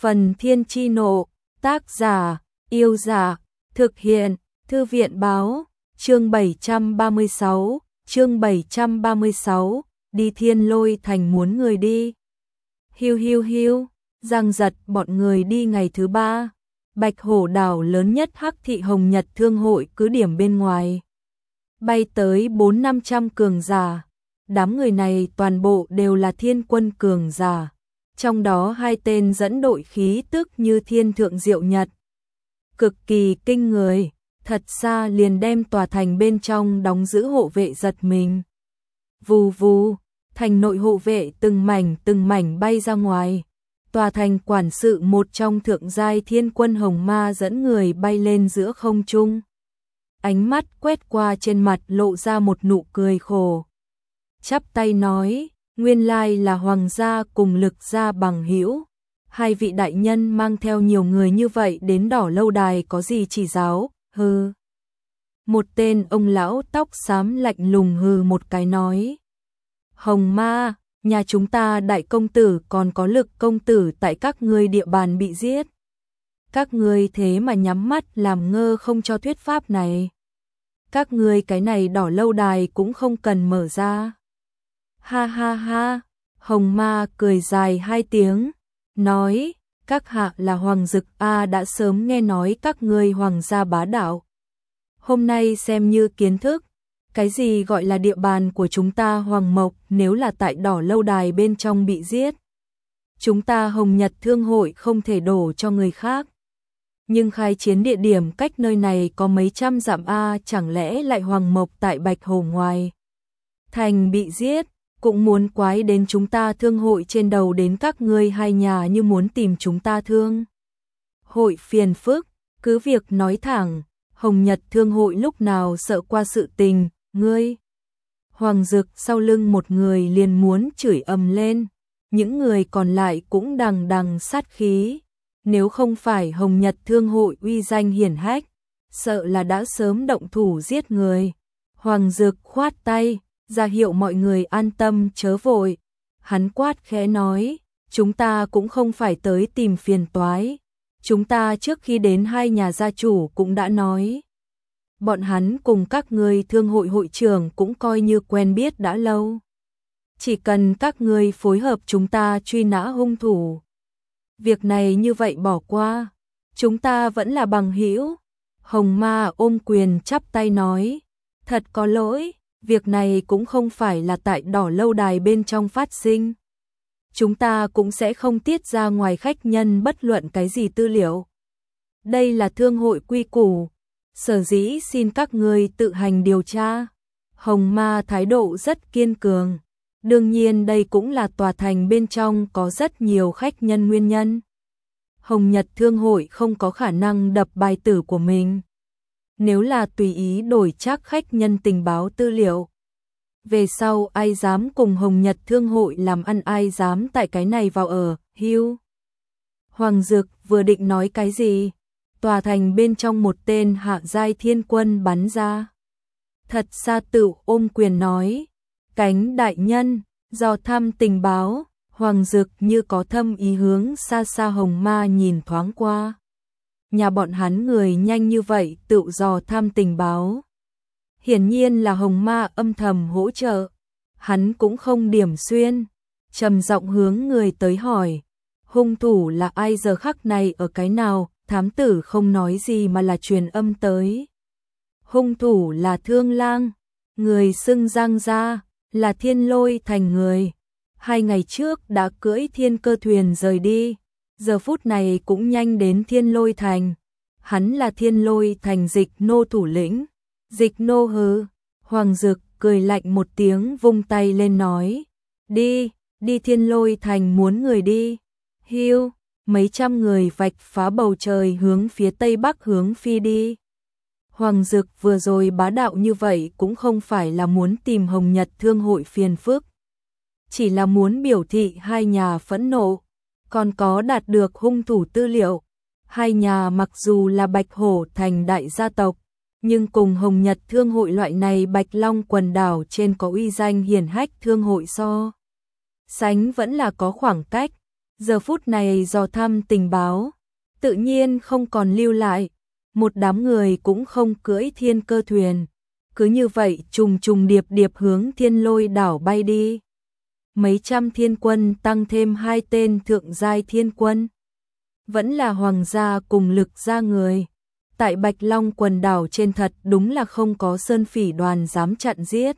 Phần Thiên Chi Nộ, tác giả, Yêu Dạ, thực hiện, Thư viện Báo, chương 736, đi Thiên Lôi Thành muốn người đi. Hiu hiu hiu, giang giật bọn người đi ngày thứ 3, Bạch Hổ đảo lớn nhất Hắc Thị Hồng Nhật Thương hội cứ điểm bên ngoài. Bay tới 400-500 cường giả, đám người này toàn bộ đều là thiên quân cường giả. Trong đó 2 tên dẫn đội khí tức như thiên thượng diệu nhật. Cực kỳ kinh người, thật xa liền đem tòa thành bên trong đóng giữ hộ vệ giật mình. Vù vù, thành nội hộ vệ từng mảnh bay ra ngoài. Tòa thành quản sự một trong thượng giai thiên quân hồng ma dẫn người bay lên giữa không trung. Ánh mắt quét qua trên mặt lộ ra một nụ cười khổ. Chắp tay nói, nguyên lai là hoàng gia cùng Lực gia bằng hữu. 2 vị đại nhân mang theo nhiều người như vậy đến Đỏ Lâu Đài có gì chỉ giáo, hừ. Một tên ông lão tóc xám lạnh lùng hừ một cái nói. Hồng ma, nhà chúng ta đại công tử còn có Lực công tử tại các ngươi địa bàn bị giết. Các ngươi thế mà nhắm mắt làm ngơ không cho thuyết pháp này. Các ngươi cái này Đỏ Lâu Đài cũng không cần mở ra. Ha ha ha, Hồng ma cười dài 2 tiếng, nói, các hạ là Hoàng Dực A đã sớm nghe nói các ngươi hoàng gia bá đạo. Hôm nay xem như kiến thức, cái gì gọi là địa bàn của chúng ta Hoàng Mộc nếu là tại Đỏ Lâu Đài bên trong bị giết. Chúng ta Hồng Nhật Thương hội không thể đổ cho người khác. Nhưng khai chiến địa điểm cách nơi này có mấy trăm dặm A, chẳng lẽ lại Hoàng Mộc tại Bạch Hổ ngoài thành bị giết, cũng muốn quái đến chúng ta thương hội trên đầu đến các ngươi 2 nhà như muốn tìm chúng ta thương hội phiền phức, cứ việc nói thẳng, Hồng Nhật Thương hội lúc nào sợ qua sự tình, ngươi. Hoàng Dực sau lưng một người liền muốn chửi ầm lên, những người còn lại cũng đằng sát khí. Nếu không phải Hồng Nhật Thương hội uy danh hiển hách, sợ là đã sớm động thủ giết người. Hoàng Dực khoát tay, ra hiệu mọi người an tâm chớ vội. Hắn quát khẽ nói, chúng ta cũng không phải tới tìm phiền toái. Chúng ta trước khi đến 2 nhà gia chủ cũng đã nói. Bọn hắn cùng các ngươi thương hội hội trưởng cũng coi như quen biết đã lâu. Chỉ cần các ngươi phối hợp chúng ta truy nã hung thủ. Việc này như vậy bỏ qua, chúng ta vẫn là bằng hữu. Hồng ma ôm quyền chắp tay nói, thật có lỗi, việc này cũng không phải là tại Đỏ Lâu Đài bên trong phát sinh. Chúng ta cũng sẽ không tiết ra ngoài khách nhân bất luận cái gì tư liệu. Đây là thương hội quy củ, sở dĩ xin các ngươi tự hành điều tra. Hồng ma thái độ rất kiên cường. Đương nhiên đây cũng là tòa thành bên trong có rất nhiều khách nhân nguyên nhân. Hồng Nhật Thương hội không có khả năng đập bài tử của mình. Nếu là tùy ý đổi chắc khách nhân tình báo tư liệu. Về sau ai dám cùng Hồng Nhật Thương hội làm ăn, ai dám tại cái này vào ở, hiu. Hoàng Dực vừa định nói cái gì, tòa thành bên trong một tên hạ giai thiên quân bắn ra. Thật xa tự ôm quyền nói, Cánh đại nhân, do thăm tình báo. Hoàng Dực như có thâm ý hướng xa xa Hồng ma nhìn thoáng qua. Nhà bọn hắn người nhanh như vậy tự dò thăm tình báo. Hiển nhiên là Hồng ma âm thầm hỗ trợ. Hắn cũng không điểm xuyên, trầm giọng hướng người tới hỏi. Hung thủ là ai giờ khắc này ở cái nào? Thám tử không nói gì mà là truyền âm tới. Hung thủ là Thương Lang, người xưng Giang gia, là Thiên Lôi Thành người. 2 ngày trước đã cưỡi thiên cơ thuyền rời đi, giờ phút này cũng nhanh đến Thiên Lôi Thành. Hắn là Thiên Lôi Thành Dịch Nô thủ lĩnh. Dịch Nô hừ. Hoàng Dực cười lạnh một tiếng vung tay lên nói, đi Thiên Lôi Thành muốn người đi. Hiu, mấy trăm người vạch phá bầu trời hướng phía tây bắc hướng phi đi. Hoàng Dực vừa rồi bá đạo như vậy cũng không phải là muốn tìm Hồng Nhật Thương hội phiền phức. Chỉ là muốn biểu thị 2 nhà phẫn nộ, còn có đạt được hung thủ tư liệu. 2 nhà mặc dù là Bạch Hổ thành đại gia tộc, nhưng cùng Hồng Nhật Thương hội loại này Bạch Long quần đảo trên có uy danh hiển hách thương hội so sánh vẫn là có khoảng cách. Giờ phút này dò thăm tình báo, tự nhiên không còn lưu lại, một đám người cũng không cưỡi thiên cơ thuyền, cứ như vậy trùng trùng điệp điệp hướng Thiên Lôi đảo bay đi. Mấy trăm thiên quân tăng thêm 2 tên thượng giai thiên quân, vẫn là hoàng gia cùng lực gia người. Tại Bạch Long quần đảo trên thật đúng là không có sơn phỉ đoàn dám chặn giết.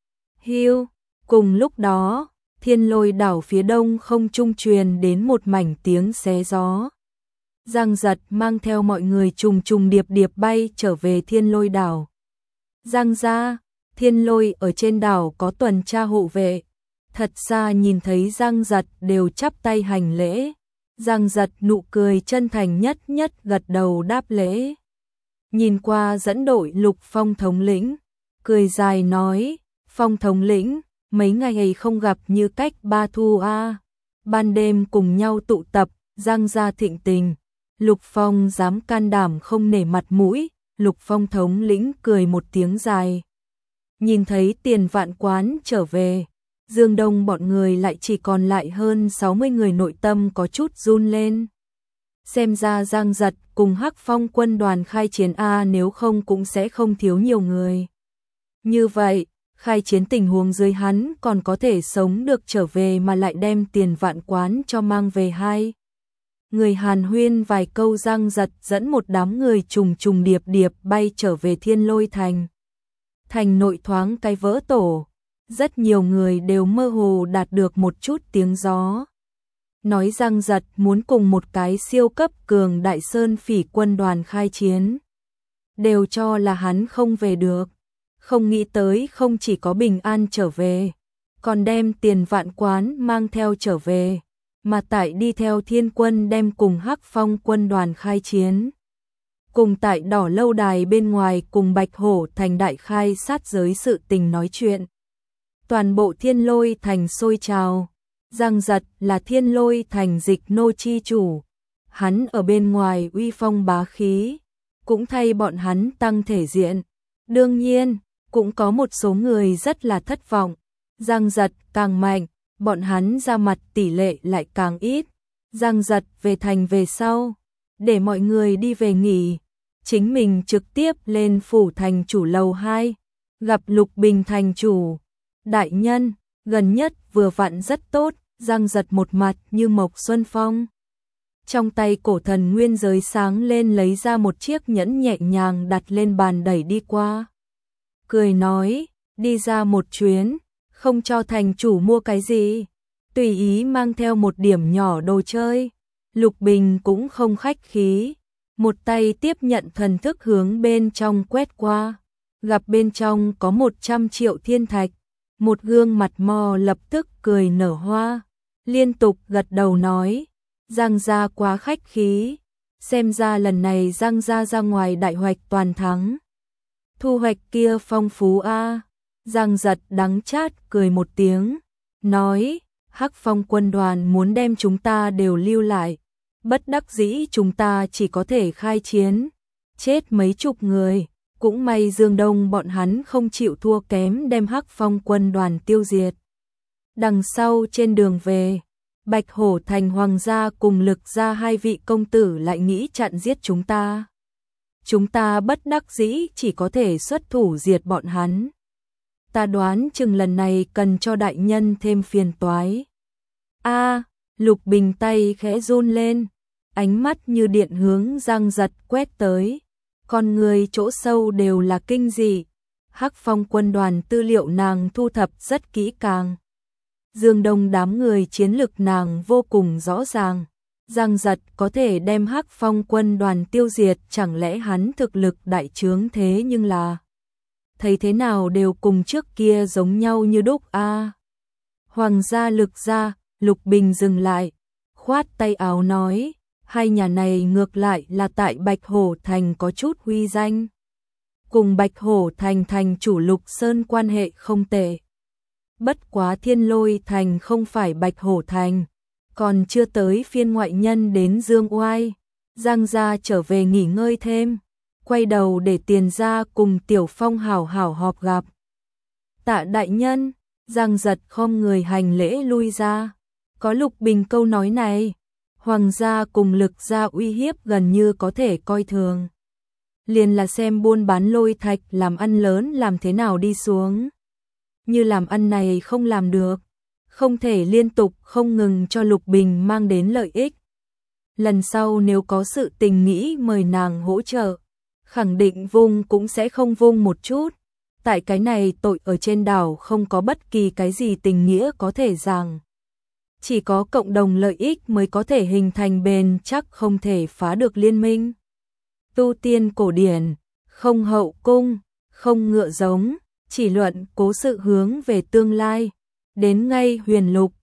Hiu, cùng lúc đó, Thiên Lôi đảo phía đông không trung truyền đến một mảnh tiếng xé gió. Giang Giật mang theo mọi người trùng trùng điệp điệp bay trở về Thiên Lôi đảo. Giang gia, Thiên Lôi ở trên đảo có tuần tra hộ vệ. Thật xa nhìn thấy Giang Giật đều chắp tay hành lễ. Giang Giật nụ cười chân thành nhất nhất gật đầu đáp lễ. Nhìn qua dẫn đội Lục Phong thống lĩnh, cười dài nói, Phong thống lĩnh, mấy ngày không gặp như cách ba thu a. Ban đêm cùng nhau tụ tập, Giang gia thịnh tình. Lục Phong dám can đảm không nể mặt mũi, Lục Phong thống lĩnh cười một tiếng dài. Nhìn thấy Tiền Vạn Quán trở về, Dương Đông bọn người lại chỉ còn lại hơn 60 người, nội tâm có chút run lên. Xem ra Giang Giật cùng Hắc Phong quân đoàn khai chiến a, nếu không cũng sẽ không thiếu nhiều người. Như vậy, khai chiến tình huống dưới hắn còn có thể sống được trở về mà lại đem Tiền Vạn Quán cho mang về hai. Người hàn huyên vài câu, Giang Giật dẫn một đám người trùng trùng điệp điệp bay trở về Thiên Lôi thành. Thành nội thoáng cái vỡ tổ, rất nhiều người đều mơ hồ đạt được một chút tiếng gió. Nói Giang Giật muốn cùng một cái siêu cấp cường đại sơn phỉ quân đoàn khai chiến. Đều cho là hắn không về được. Không nghĩ tới không chỉ có bình an trở về, còn đem Tiền Vạn Quán mang theo trở về. Mà tại đi theo thiên quân đem cùng Hắc Phong quân đoàn khai chiến. Cùng tại Đỏ Lâu Đài bên ngoài cùng Bạch Hổ thành đại khai sát giới sự tình nói chuyện. Toàn bộ Thiên Lôi thành sôi trào. Giang Giật là Thiên Lôi thành dịch nô chi chủ. Hắn ở bên ngoài uy phong bá khí, cũng thay bọn hắn tăng thể diện. Đương nhiên, cũng có một số người rất là thất vọng. Giang Giật càng mạnh, bọn hắn ra mặt tỷ lệ lại càng ít. Giang Giật về thành về sau, để mọi người đi về nghỉ, chính mình trực tiếp lên phủ thành chủ lầu 2, gặp Lục Bình thành chủ. Đại nhân, gần nhất vừa vặn rất tốt. Giang Giật một mặt như Mộc Xuân Phong. Trong tay cổ thần nguyên giới sáng lên, lấy ra một chiếc nhẫn nhẹ nhàng đặt lên bàn đẩy đi qua. Cười nói, đi ra một chuyến, không cho thành chủ mua cái gì, tùy ý mang theo một điểm nhỏ đồ chơi. Lục Bình cũng không khách khí, một tay tiếp nhận thần thức hướng bên trong quét qua, gặp bên trong có 100 triệu thiên thạch, một gương mặt mò lập tức cười nở hoa, liên tục gật đầu nói, Giang gia quá khách khí, xem ra lần này Giang gia ra ngoài đại hoạch toàn thắng. Thu hoạch kia phong phú a. Giang Giật đắng chát cười một tiếng, nói, Hắc Phong quân đoàn muốn đem chúng ta đều lưu lại, bất đắc dĩ chúng ta chỉ có thể khai chiến, chết mấy chục người, cũng may Dương Đông bọn hắn không chịu thua kém đem Hắc Phong quân đoàn tiêu diệt. Đằng sau trên đường về, Bạch Hổ thành hoàng gia cùng Lực gia hai vị công tử lại nghĩ chặn giết chúng ta. Chúng ta bất đắc dĩ chỉ có thể xuất thủ diệt bọn hắn. Ta đoán chừng lần này cần cho đại nhân thêm phiền toái. A, Lục Bình tay khẽ run lên, ánh mắt như điện hướng Giang Giật quét tới, con người chỗ sâu đều là kinh dị. Hắc Phong quân đoàn tư liệu nàng thu thập rất kỹ càng. Dương Đông đám người chiến lực nàng vô cùng rõ ràng. Giang Giật có thể đem Hắc Phong quân đoàn tiêu diệt, chẳng lẽ hắn thực lực đại trướng thế, nhưng là thấy thế nào đều cùng trước kia giống nhau như đúc a. Hoàng gia Lực gia, Lục Bình dừng lại, khoát tay áo nói, hai nhà này ngược lại là tại Bạch Hổ thành có chút uy danh. Cùng Bạch Hổ thành thành chủ Lục Sơn quan hệ không tệ. Bất quá Thiên Lôi thành không phải Bạch Hổ thành, còn chưa tới phiên ngoại nhân đến dương oai. Giang gia trở về nghỉ ngơi thêm, quay đầu để Tiền gia cùng Tiểu Phong hảo hảo họp gặp. Tạ đại nhân. Giang Giật khom người hành lễ lui ra, Có Lục Bình câu nói này, Hoàng gia cùng Lực gia uy hiếp gần như có thể coi thường. Liền là xem buôn bán lôi thạch làm ăn lớn làm thế nào đi xuống. Như làm ăn này không làm được, không thể liên tục không ngừng cho Lục Bình mang đến lợi ích. Lần sau nếu có sự tình nghĩ mời nàng hỗ trợ, khẳng định vung cũng sẽ không vung một chút. Tại cái này tội ở trên đảo không có bất kỳ cái gì tình nghĩa có thể rằng. Chỉ có cộng đồng lợi ích mới có thể hình thành bền chắc không thể phá được liên minh. Tu tiên cổ điển, không hậu cung, không ngựa giống, chỉ luận cố sự hướng về tương lai. Đến ngay Huyền Lục,